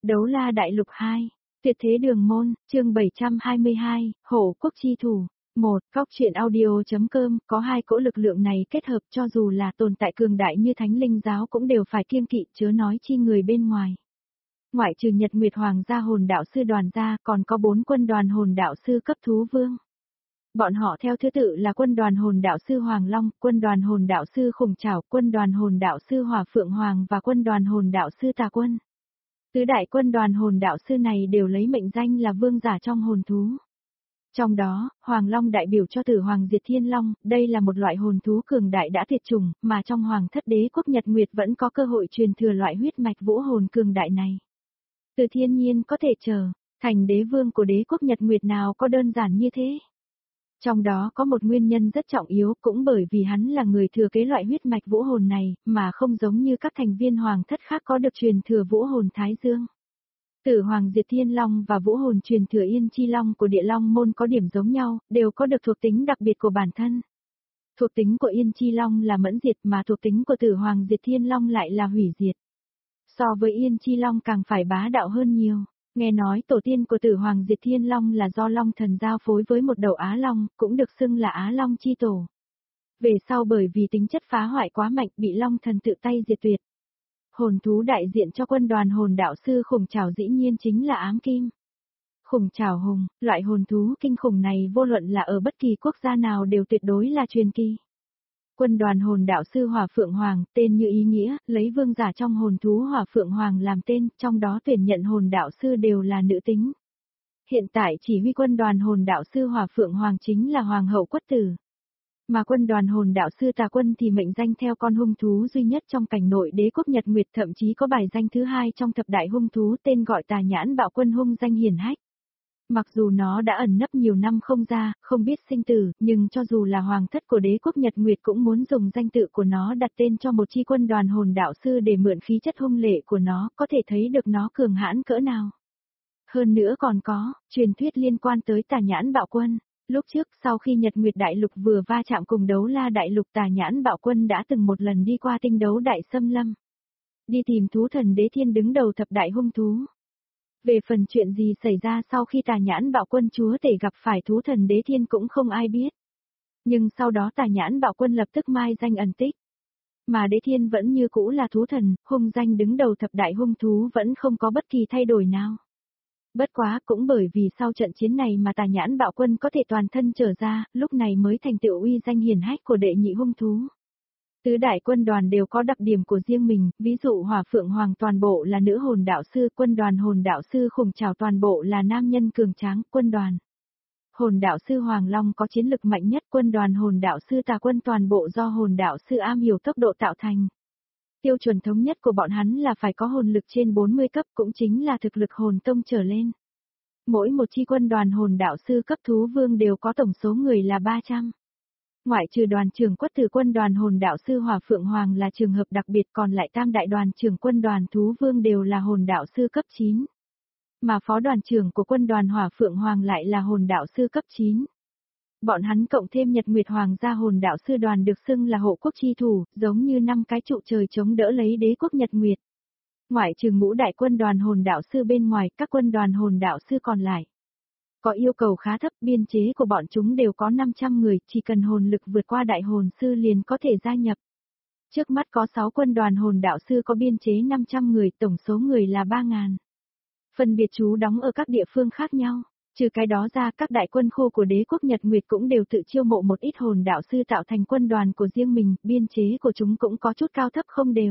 Đấu la đại lục 2, tuyệt thế đường môn, chương 722, hổ quốc chi thủ. Một, Cóc truyện audio.com, có hai cỗ lực lượng này kết hợp cho dù là tồn tại cường đại như Thánh Linh giáo cũng đều phải kiêng kỵ chớ nói chi người bên ngoài. Ngoại trừ Nhật Nguyệt Hoàng gia hồn đạo sư đoàn ra còn có 4 quân đoàn hồn đạo sư cấp thú vương. Bọn họ theo thứ tự là quân đoàn hồn đạo sư Hoàng Long, quân đoàn hồn đạo sư Khủng Trảo, quân đoàn hồn đạo sư Hỏa Phượng Hoàng và quân đoàn hồn đạo sư Tà Quân. Tứ đại quân đoàn hồn đạo sư này đều lấy mệnh danh là vương giả trong hồn thú. Trong đó, Hoàng Long đại biểu cho Tử Hoàng Diệt Thiên Long, đây là một loại hồn thú cường đại đã tuyệt chủng, mà trong Hoàng thất đế quốc Nhật Nguyệt vẫn có cơ hội truyền thừa loại huyết mạch vũ hồn cường đại này. Từ thiên nhiên có thể trở thành đế vương của đế quốc Nhật Nguyệt nào có đơn giản như thế. Trong đó có một nguyên nhân rất trọng yếu cũng bởi vì hắn là người thừa kế loại huyết mạch vũ hồn này, mà không giống như các thành viên hoàng thất khác có được truyền thừa vũ hồn Thái Dương. Tử Hoàng Diệt Thiên Long và vũ hồn truyền thừa Yên Chi Long của Địa Long môn có điểm giống nhau, đều có được thuộc tính đặc biệt của bản thân. Thuộc tính của Yên Chi Long là mẫn diệt mà thuộc tính của Tử Hoàng Diệt Thiên Long lại là hủy diệt. So với Yên Chi Long càng phải bá đạo hơn nhiều. Nghe nói tổ tiên của Tử Hoàng Diệt Thiên Long là do Long Thần giao phối với một đầu Á Long, cũng được xưng là Á Long chi tổ. Về sau bởi vì tính chất phá hoại quá mạnh bị Long Thần tự tay diệt tuyệt. Hồn thú đại diện cho quân đoàn hồn đạo sư Khủng Trảo dĩ nhiên chính là ám kim. Khủng Trảo hùng, loại hồn thú kinh khủng này vô luận là ở bất kỳ quốc gia nào đều tuyệt đối là truyền kỳ. Quân đoàn hồn đạo sư Hỏa Phượng Hoàng, tên như ý nghĩa, lấy vương giả trong hồn thú Hỏa Phượng Hoàng làm tên, trong đó tuyển nhận hồn đạo sư đều là nữ tính. Hiện tại chỉ huy quân đoàn hồn đạo sư Hỏa Phượng Hoàng chính là Hoàng hậu Quất Tử. Mà quân đoàn hồn đạo sư Tà Quân thì mệnh danh theo con hung thú duy nhất trong cảnh nội đế quốc Nhật Nguyệt, thậm chí có bài danh thứ 2 trong thập đại hung thú tên gọi Tà Nhãn Bạo Quân hung danh hiển hách. Mặc dù nó đã ẩn nấp nhiều năm không ra, không biết sinh tử, nhưng cho dù là hoàng thất của đế quốc Nhật Nguyệt cũng muốn dùng danh tự của nó đặt tên cho một chi quân đoàn hồn đạo sư để mượn khí chất hung lệ của nó, có thể thấy được nó cường hãn cỡ nào. Hơn nữa còn có, truyền thuyết liên quan tới Tà Nhãn Bạo Quân. Lúc trước, sau khi Nhật Nguyệt Đại Lục vừa va chạm cùng Đấu La Đại Lục, Tà Nhãn Bạo Quân đã từng một lần đi qua tinh đấu Đại Xâm Lâm. Đi tìm thú thần Đế Thiên đứng đầu thập đại hung thú. Về phần chuyện gì xảy ra sau khi Tà Nhãn Bạo Quân chúa tể gặp phải thú thần Đế Thiên cũng không ai biết. Nhưng sau đó Tà Nhãn Bạo Quân lập tức mai danh ẩn tích. Mà Đế Thiên vẫn như cũ là thú thần, hung danh đứng đầu thập đại hung thú vẫn không có bất kỳ thay đổi nào. Bất quá cũng bởi vì sau trận chiến này mà Tà Nhãn Bạo Quân có thể toàn thân trở ra, lúc này mới thành tựu uy danh hiển hách của đệ nhị hung thú. Tứ đại quân đoàn đều có đặc điểm của riêng mình, ví dụ Hỏa Phượng Hoàng toàn bộ là nữ hồn đạo sư, quân đoàn hồn đạo sư Khủng Trảo toàn bộ là nam nhân cường tráng, quân đoàn hồn đạo sư Hoàng Long có chiến lực mạnh nhất, quân đoàn hồn đạo sư Tà Quân toàn bộ do hồn đạo sư am hiểu tốc độ tạo thành. Tiêu chuẩn thống nhất của bọn hắn là phải có hồn lực trên 40 cấp cũng chính là thực lực hồn tông trở lên. Mỗi một chi quân đoàn hồn đạo sư cấp thú vương đều có tổng số người là 300. Ngoại trừ đoàn trưởng Quất Tử quân đoàn hồn đạo sư Hỏa Phượng Hoàng là trường hợp đặc biệt, còn lại tam đại đoàn trưởng quân đoàn thú vương đều là hồn đạo sư cấp 9. Mà phó đoàn trưởng của quân đoàn Hỏa Phượng Hoàng lại là hồn đạo sư cấp 9. Bọn hắn cộng thêm Nhật Nguyệt Hoàng gia hồn đạo sư đoàn được xưng là hộ quốc chi thủ, giống như 5 cái trụ trời chống đỡ lấy đế quốc Nhật Nguyệt. Ngoại trừ ngũ đại quân đoàn hồn đạo sư bên ngoài, các quân đoàn hồn đạo sư còn lại có yêu cầu khá thấp, biên chế của bọn chúng đều có 500 người, chỉ cần hồn lực vượt qua đại hồn sư liền có thể gia nhập. Trước mắt có 6 quân đoàn hồn đạo sư có biên chế 500 người, tổng số người là 3.000. Phân biệt trú đóng ở các địa phương khác nhau. Trừ cái đó ra, các đại quân khu của đế quốc Nhật Nguyệt cũng đều tự chiêu mộ một ít hồn đạo sư tạo thành quân đoàn của riêng mình, biên chế của chúng cũng có chút cao thấp không đều.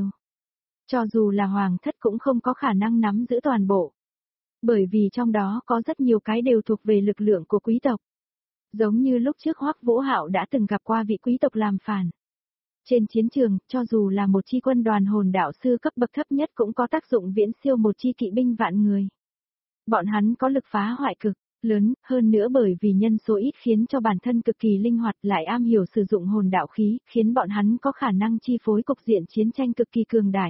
Cho dù là hoàng thất cũng không có khả năng nắm giữ toàn bộ. Bởi vì trong đó có rất nhiều cái đều thuộc về lực lượng của quý tộc. Giống như lúc trước Hoắc Vũ Hạo đã từng gặp qua vị quý tộc làm phản. Trên chiến trường, cho dù là một chi quân đoàn hồn đạo sư cấp bậc thấp nhất cũng có tác dụng viễn siêu một chi kỵ binh vạn người. Bọn hắn có lực phá hoại cực lớn, hơn nữa bởi vì nhân số ít khiến cho bản thân cực kỳ linh hoạt, lại am hiểu sử dụng hồn đạo khí, khiến bọn hắn có khả năng chi phối cục diện chiến tranh cực kỳ cường đại.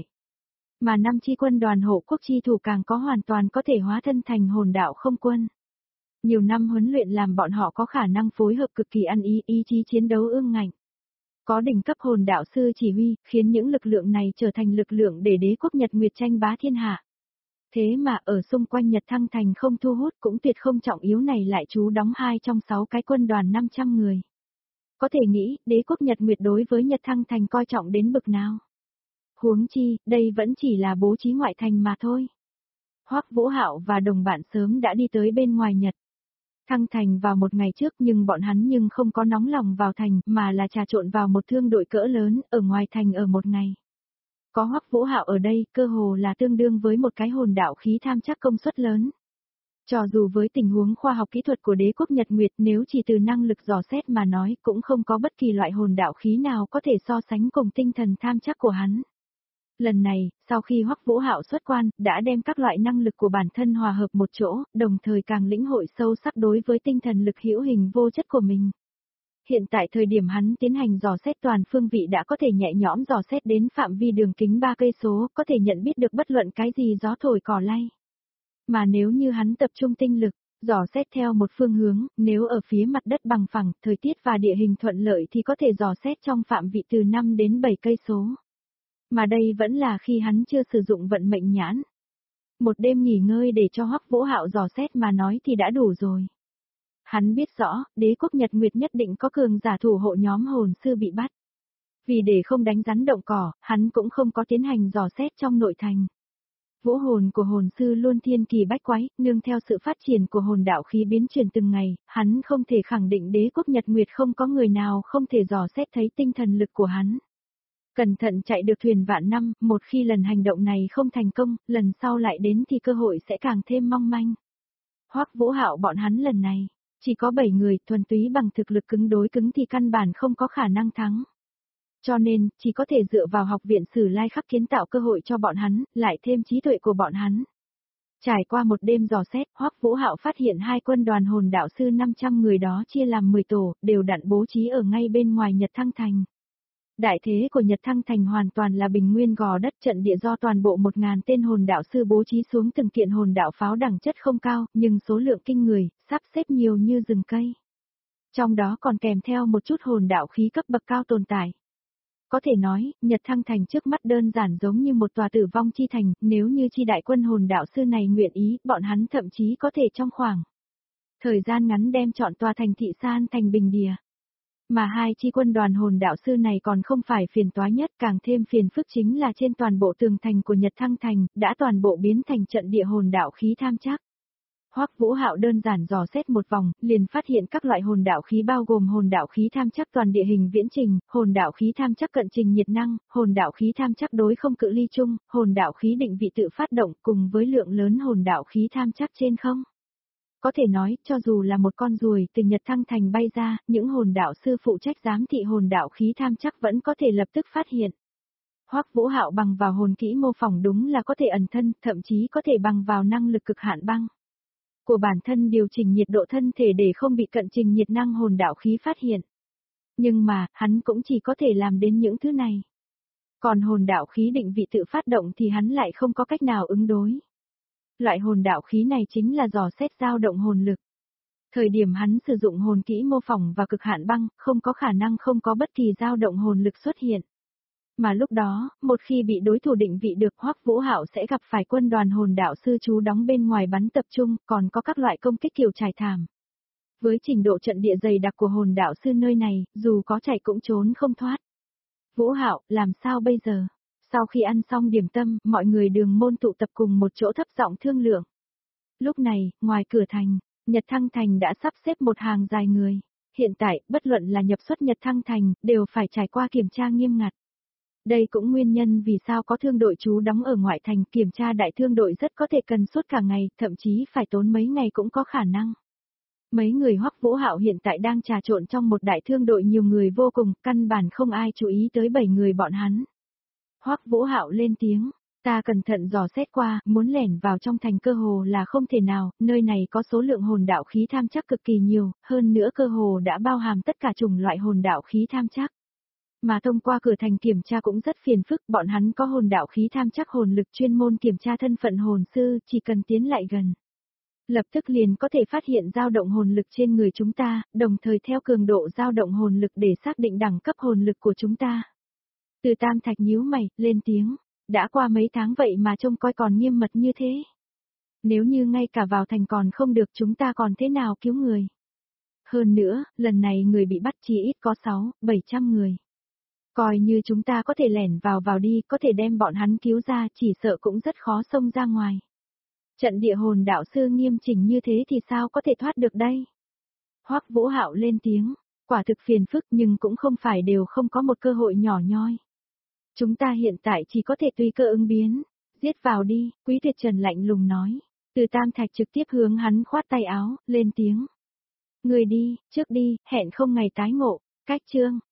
Mà 5 chi quân đoàn hộ quốc chi thủ càng có hoàn toàn có thể hóa thân thành hồn đạo không quân. Nhiều năm huấn luyện làm bọn họ có khả năng phối hợp cực kỳ ăn ý chí chiến đấu ương ngạnh. Có đỉnh cấp hồn đạo sư chỉ huy, khiến những lực lượng này trở thành lực lượng để đế quốc Nhật Nguyệt tranh bá thiên hạ. Thế mà ở xung quanh Nhật Thăng Thành không thu hút cũng tuyệt không trọng yếu này lại trú đóng 2 trong 6 cái quân đoàn 500 người. Có thể nghĩ, đế quốc Nhật Nguyệt đối với Nhật Thăng Thành coi trọng đến bực nào. Huống chi, đây vẫn chỉ là bố trí ngoại thành mà thôi. Hoắc Vũ Hạo và đồng bạn sớm đã đi tới bên ngoài Nhật Thăng Thành vào một ngày trước, nhưng bọn hắn không có nóng lòng vào thành mà là trà trộn vào một thương đội cỡ lớn ở ngoài thành ở một ngày. Có Hoắc Vũ Hạo ở đây, cơ hồ là tương đương với một cái hồn đạo khí tham chắc công suất lớn. Cho dù với tình huống khoa học kỹ thuật của đế quốc Nhật Nguyệt, nếu chỉ từ năng lực dò xét mà nói, cũng không có bất kỳ loại hồn đạo khí nào có thể so sánh cùng tinh thần tham chắc của hắn. Lần này, sau khi Hoắc Vũ Hạo xuất quan, đã đem các loại năng lực của bản thân hòa hợp một chỗ, đồng thời càng lĩnh hội sâu sắc đối với tinh thần lực hữu hình vô chất của mình. Hiện tại thời điểm hắn tiến hành dò xét toàn phương vị đã có thể nhẹ nhõm dò xét đến phạm vi đường kính 3 cây số, có thể nhận biết được bất luận cái gì gió thổi cỏ lay. Mà nếu như hắn tập trung tinh lực, dò xét theo một phương hướng, nếu ở phía mặt đất bằng phẳng, thời tiết và địa hình thuận lợi thì có thể dò xét trong phạm vị từ 5 đến 7 cây số. Mà đây vẫn là khi hắn chưa sử dụng vận mệnh nhãn. Một đêm nghỉ ngơi để cho Hoắc Vũ Hạo dò xét mà nói thì đã đủ rồi. Hắn biết rõ, đế quốc Nhật Nguyệt nhất định có cường giả thủ hộ nhóm hồn sư bị bắt. Vì để không đánh rắn động cỏ, hắn cũng không có tiến hành dò xét trong nội thành. Vũ hồn của hồn sư luôn thiên kỳ bách quái, nương theo sự phát triển của hồn đạo khí biến chuyển từng ngày, hắn không thể khẳng định đế quốc Nhật Nguyệt không có người nào không thể dò xét thấy tinh thần lực của hắn. Cẩn thận chạy được thuyền vạn năm, một khi lần hành động này không thành công, lần sau lại đến thì cơ hội sẽ càng thêm mong manh. Hoắc Vũ Hạo bọn hắn lần này, chỉ có 7 người, thuần túy bằng thực lực cứng đối cứng thì căn bản không có khả năng thắng. Cho nên, chỉ có thể dựa vào học viện Sử Lai Khắc kiến tạo cơ hội cho bọn hắn, lại thêm trí tuệ của bọn hắn. Trải qua một đêm dò xét, Hoắc Vũ Hạo phát hiện 2 quân đoàn hồn đạo sư 500 người đó chia làm 10 tổ, đều đặn bố trí ở ngay bên ngoài Nhật Thăng Thành. Đại thế của Nhật Thăng Thành hoàn toàn là bình nguyên gò đất, trận địa do toàn bộ 1000 tên hồn đạo sư bố trí xuống từng kiện hồn đạo pháo đẳng chất không cao, nhưng số lượng kinh người, sắp xếp nhiều như rừng cây. Trong đó còn kèm theo một chút hồn đạo khí cấp bậc cao tồn tại. Có thể nói, Nhật Thăng Thành trước mắt đơn giản giống như một tòa tử vong chi thành, nếu như chi đại quân hồn đạo sư này nguyện ý, bọn hắn thậm chí có thể trong khoảng thời gian ngắn đem chọn tòa thành thị san thành bình địa. Mà 2 chi quân đoàn hồn đạo sư này còn không phải phiền toái nhất, càng thêm phiền phức chính là trên toàn bộ tường thành của Nhật Thăng Thành, đã toàn bộ biến thành trận địa hồn đạo khí tham chắc. Hoắc Vũ Hạo đơn giản dò xét một vòng, liền phát hiện các loại hồn đạo khí bao gồm hồn đạo khí tham chắc toàn địa hình viễn trình, hồn đạo khí tham chắc cận trình nhiệt năng, hồn đạo khí tham chắc đối không cự ly chung, hồn đạo khí định vị tự phát động cùng với lượng lớn hồn đạo khí tham chắc trên không. Có thể nói, cho dù là một con ruồi từ Nhật Thăng Thành bay ra, những hồn đạo sư phụ trách giám thị hồn đạo khí tham chắc vẫn có thể lập tức phát hiện. Hoắc Vũ Hạo bằng vào hồn kỹ mô phỏng đúng là có thể ẩn thân, thậm chí có thể bằng vào năng lực cực hạn băng của bản thân điều chỉnh nhiệt độ thân thể để không bị cận trình nhiệt năng hồn đạo khí phát hiện. Nhưng mà, hắn cũng chỉ có thể làm đến những thứ này. Còn hồn đạo khí định vị tự phát động thì hắn lại không có cách nào ứng đối. Loại hồn đạo khí này chính là dò xét dao động hồn lực. Thời điểm hắn sử dụng hồn kỹ mô phỏng và cực hạn băng, không có khả năng không có bất kỳ dao động hồn lực xuất hiện. Mà lúc đó, một khi bị đối thủ định vị được, Hoắc Vũ Hạo sẽ gặp phải quân đoàn hồn đạo sư trú đóng bên ngoài bắn tập trung, còn có các loại công kích kiểu trải thảm. Với trình độ trận địa dày đặc của hồn đạo sư nơi này, dù có chạy cũng trốn không thoát. Vũ Hạo, làm sao bây giờ? Sau khi ăn xong điểm tâm, mọi người đường môn tụ tập cùng một chỗ thấp giọng thương lượng. Lúc này, ngoài cửa thành, Nhật Thăng Thành đã sắp xếp một hàng dài người. Hiện tại, bất luận là nhập xuất Nhật Thăng Thành, đều phải trải qua kiểm tra nghiêm ngặt. Đây cũng nguyên nhân vì sao có thương đội trú đóng ở ngoại thành, kiểm tra đại thương đội rất có thể cần suốt cả ngày, thậm chí phải tốn mấy ngày cũng có khả năng. Mấy người Hoắc Vũ Hạo hiện tại đang trà trộn trong một đại thương đội nhiều người vô cùng, căn bản không ai chú ý tới 7 người bọn hắn. Hoắc Vũ Hạo lên tiếng, ta cẩn thận dò xét qua, muốn lẻn vào trong thành cơ hồ là không thể nào, nơi này có số lượng hồn đạo khí tham chắc cực kỳ nhiều, hơn nữa cơ hồ đã bao hàm tất cả chủng loại hồn đạo khí tham chắc. Mà thông qua cửa thành kiểm tra cũng rất phiền phức, bọn hắn có hồn đạo khí tham chắc hồn lực chuyên môn kiểm tra thân phận hồn sư, chỉ cần tiến lại gần. Lập tức liền có thể phát hiện dao động hồn lực trên người chúng ta, đồng thời theo cường độ dao động hồn lực để xác định đẳng cấp hồn lực của chúng ta. Từ Tam Thạch nhíu mày, lên tiếng, đã qua mấy tháng vậy mà trông coi còn nghiêm mật như thế. Nếu như ngay cả vào thành còn không được chúng ta còn thế nào cứu người. Hơn nữa, lần này người bị bắt chỉ ít có 600-700 người. Coi như chúng ta có thể lẻn vào đi, có thể đem bọn hắn cứu ra, chỉ sợ cũng rất khó xông ra ngoài. Trận địa hồn đạo sư nghiêm chỉnh như thế thì sao có thể thoát được đây? Hoắc Vũ Hạo lên tiếng, quả thực phiền phức nhưng cũng không phải đều không có một cơ hội nhỏ nhoi. Chúng ta hiện tại chỉ có thể tùy cơ ứng biến, giết vào đi, Quý Tuyệt Trần lạnh lùng nói. Từ Tam Thạch trực tiếp hướng hắn khoát tay áo, lên tiếng. Người đi, trước đi, hẹn không ngày tái ngộ, cách chương.